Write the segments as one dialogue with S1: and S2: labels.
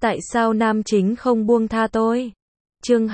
S1: Tại sao nam chính không buông tha tôi? Chương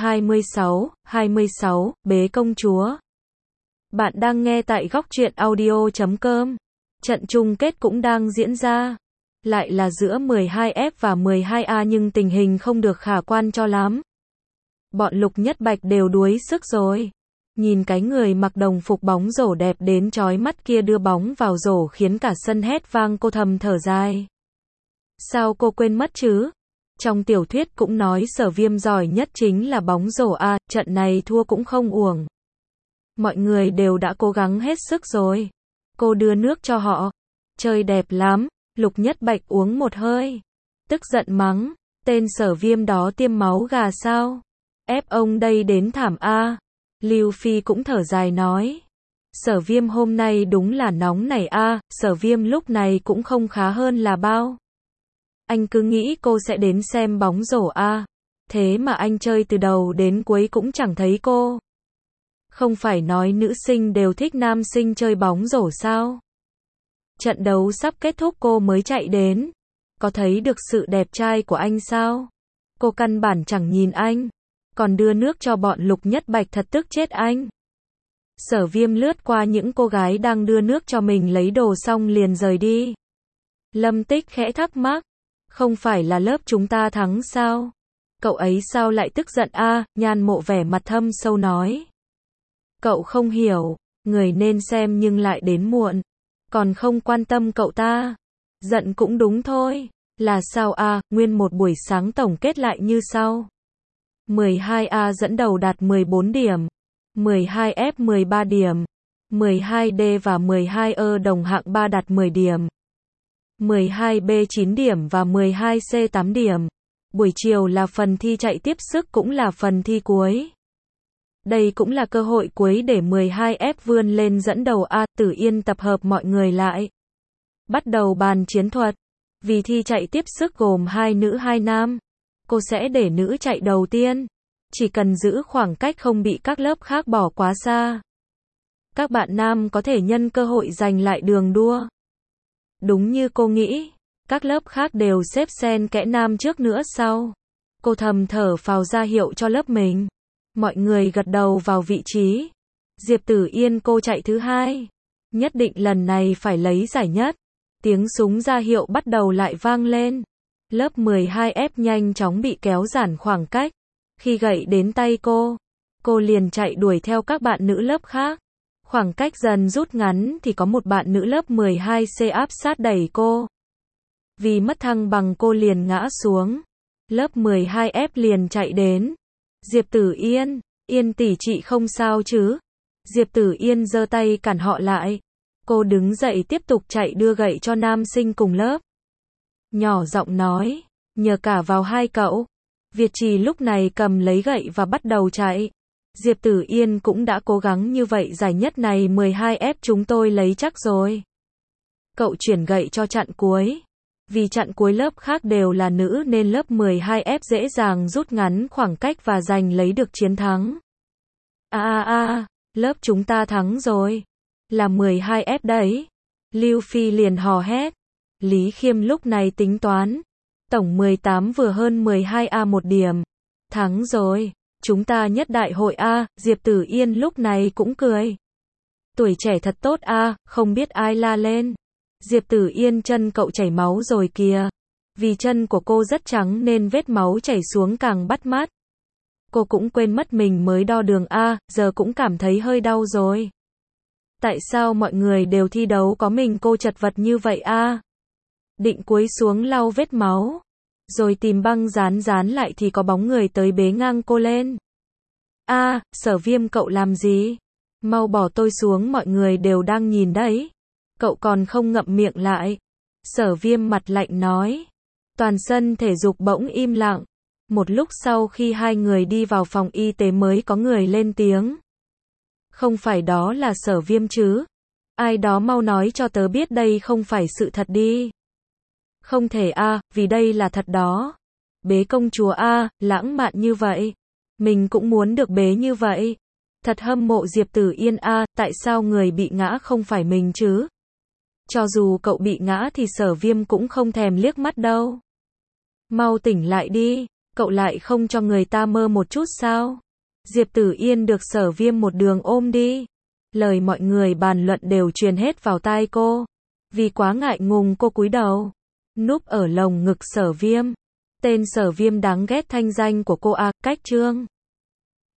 S1: 26, Bế công chúa. Bạn đang nghe tại góc truyện audio.com. Trận chung kết cũng đang diễn ra. Lại là giữa 12F và 12A nhưng tình hình không được khả quan cho lắm. Bọn Lục Nhất Bạch đều đuối sức rồi. Nhìn cái người mặc đồng phục bóng rổ đẹp đến chói mắt kia đưa bóng vào rổ khiến cả sân hét vang, cô thầm thở dài. Sao cô quên mất chứ? Trong tiểu thuyết cũng nói Sở Viêm giỏi nhất chính là bóng rổ a, trận này thua cũng không uổng. Mọi người đều đã cố gắng hết sức rồi. Cô đưa nước cho họ. Chơi đẹp lắm. Lục Nhất Bạch uống một hơi. Tức giận mắng. Tên Sở Viêm đó tiêm máu gà sao? Ép ông đây đến thảm a. Lưu Phi cũng thở dài nói. Sở Viêm hôm nay đúng là nóng này a. Sở Viêm lúc này cũng không khá hơn là bao. Anh cứ nghĩ cô sẽ đến xem bóng rổ a. Thế mà anh chơi từ đầu đến cuối cũng chẳng thấy cô. Không phải nói nữ sinh đều thích nam sinh chơi bóng rổ sao? Trận đấu sắp kết thúc cô mới chạy đến. Có thấy được sự đẹp trai của anh sao? Cô căn bản chẳng nhìn anh. Còn đưa nước cho bọn Lục Nhất Bạch, thật tức chết anh. Sở Viêm lướt qua những cô gái đang đưa nước cho mình lấy đồ xong liền rời đi. Lâm Tích khẽ thắc mắc. Không phải là lớp chúng ta thắng sao? Cậu ấy sao lại tức giận a? Nhan Mộ vẻ mặt thâm sâu nói. Cậu không hiểu, người nên xem nhưng lại đến muộn. Còn không quan tâm cậu ta. Giận cũng đúng thôi. Là sao a? Nguyên một buổi sáng tổng kết lại như sau. 12A dẫn đầu đạt 14 điểm. 12F 13 điểm. 12D và 12E đồng hạng 3 đạt 10 điểm. 12B 9 điểm và 12C 8 điểm. Buổi chiều là phần thi chạy tiếp sức, cũng là phần thi cuối. Đây cũng là cơ hội cuối để 12F vươn lên dẫn đầu a. Tử Yên tập hợp mọi người lại. Bắt đầu bàn chiến thuật. Vì thi chạy tiếp sức gồm 2 nữ 2 nam. Cô sẽ để nữ chạy đầu tiên. Chỉ cần giữ khoảng cách không bị các lớp khác bỏ quá xa. Các bạn nam có thể nhân cơ hội giành lại đường đua. Đúng như cô nghĩ, các lớp khác đều xếp xen kẽ nam trước nữa sau. Cô thầm thở phào ra hiệu cho lớp mình. Mọi người gật đầu vào vị trí. Diệp Tử Yên cô chạy thứ 2. Nhất định lần này phải lấy giải nhất. Tiếng súng ra hiệu bắt đầu lại vang lên. Lớp 12F nhanh chóng bị kéo giãn khoảng cách. Khi gậy đến tay cô liền chạy đuổi theo các bạn nữ lớp khác. Khoảng cách dần rút ngắn thì có một bạn nữ lớp 12C áp sát đẩy cô. Vì mất thăng bằng cô liền ngã xuống. Lớp 12F liền chạy đến. Diệp Tử Yên, Yên tỷ chị không sao chứ? Diệp Tử Yên giơ tay cản họ lại. Cô đứng dậy tiếp tục chạy đưa gậy cho nam sinh cùng lớp. Nhỏ giọng nói, nhờ cả vào hai cậu. Việt Trì lúc này cầm lấy gậy và bắt đầu chạy. Diệp Tử Yên cũng đã cố gắng như vậy, giải nhất này 12F chúng tôi lấy chắc rồi. Cậu chuyển gậy cho chặn cuối. Vì chặn cuối lớp khác đều là nữ nên lớp 12F dễ dàng rút ngắn khoảng cách và giành lấy được chiến thắng. Lớp chúng ta thắng rồi. Là 12F đấy. Lưu Phi liền hò hét. Lý Khiêm lúc này tính toán. Tổng 18 vừa hơn 12A 1 điểm. Thắng rồi. Chúng ta nhất đại hội a. Diệp Tử Yên lúc này cũng cười. Tuổi trẻ thật tốt a. Không biết ai la lên. Diệp Tử Yên, chân cậu chảy máu rồi kìa. Vì chân của cô rất trắng nên vết máu chảy xuống càng bắt mắt. Cô cũng quên mất mình mới đo đường a. Giờ cũng cảm thấy hơi đau rồi. Tại sao mọi người đều thi đấu có mình cô chật vật như vậy a? Định cúi xuống lau vết máu. Rồi tìm băng dán lại thì có bóng người tới bế ngang cô lên. Sở Viêm cậu làm gì? Mau bỏ tôi xuống, mọi người đều đang nhìn đấy. Cậu còn không ngậm miệng lại. Sở Viêm mặt lạnh nói. Toàn sân thể dục bỗng im lặng. Một lúc sau khi hai người đi vào phòng y tế mới có người lên tiếng. Không phải đó là Sở Viêm chứ? Ai đó mau nói cho tớ biết đây không phải sự thật đi. Không thể vì đây là thật đó. Bế công chúa lãng mạn như vậy. Mình cũng muốn được bế như vậy. Thật hâm mộ Diệp Tử Yên tại sao người bị ngã không phải mình chứ? Cho dù cậu bị ngã thì Sở Viêm cũng không thèm liếc mắt đâu. Mau tỉnh lại đi, cậu lại không cho người ta mơ một chút sao? Diệp Tử Yên được Sở Viêm một đường ôm đi. Lời mọi người bàn luận đều truyền hết vào tai cô. Vì quá ngại ngùng cô cúi đầu, núp ở lồng ngực Sở Viêm. Tên Sở Viêm đáng ghét thanh danh của cô cách Trương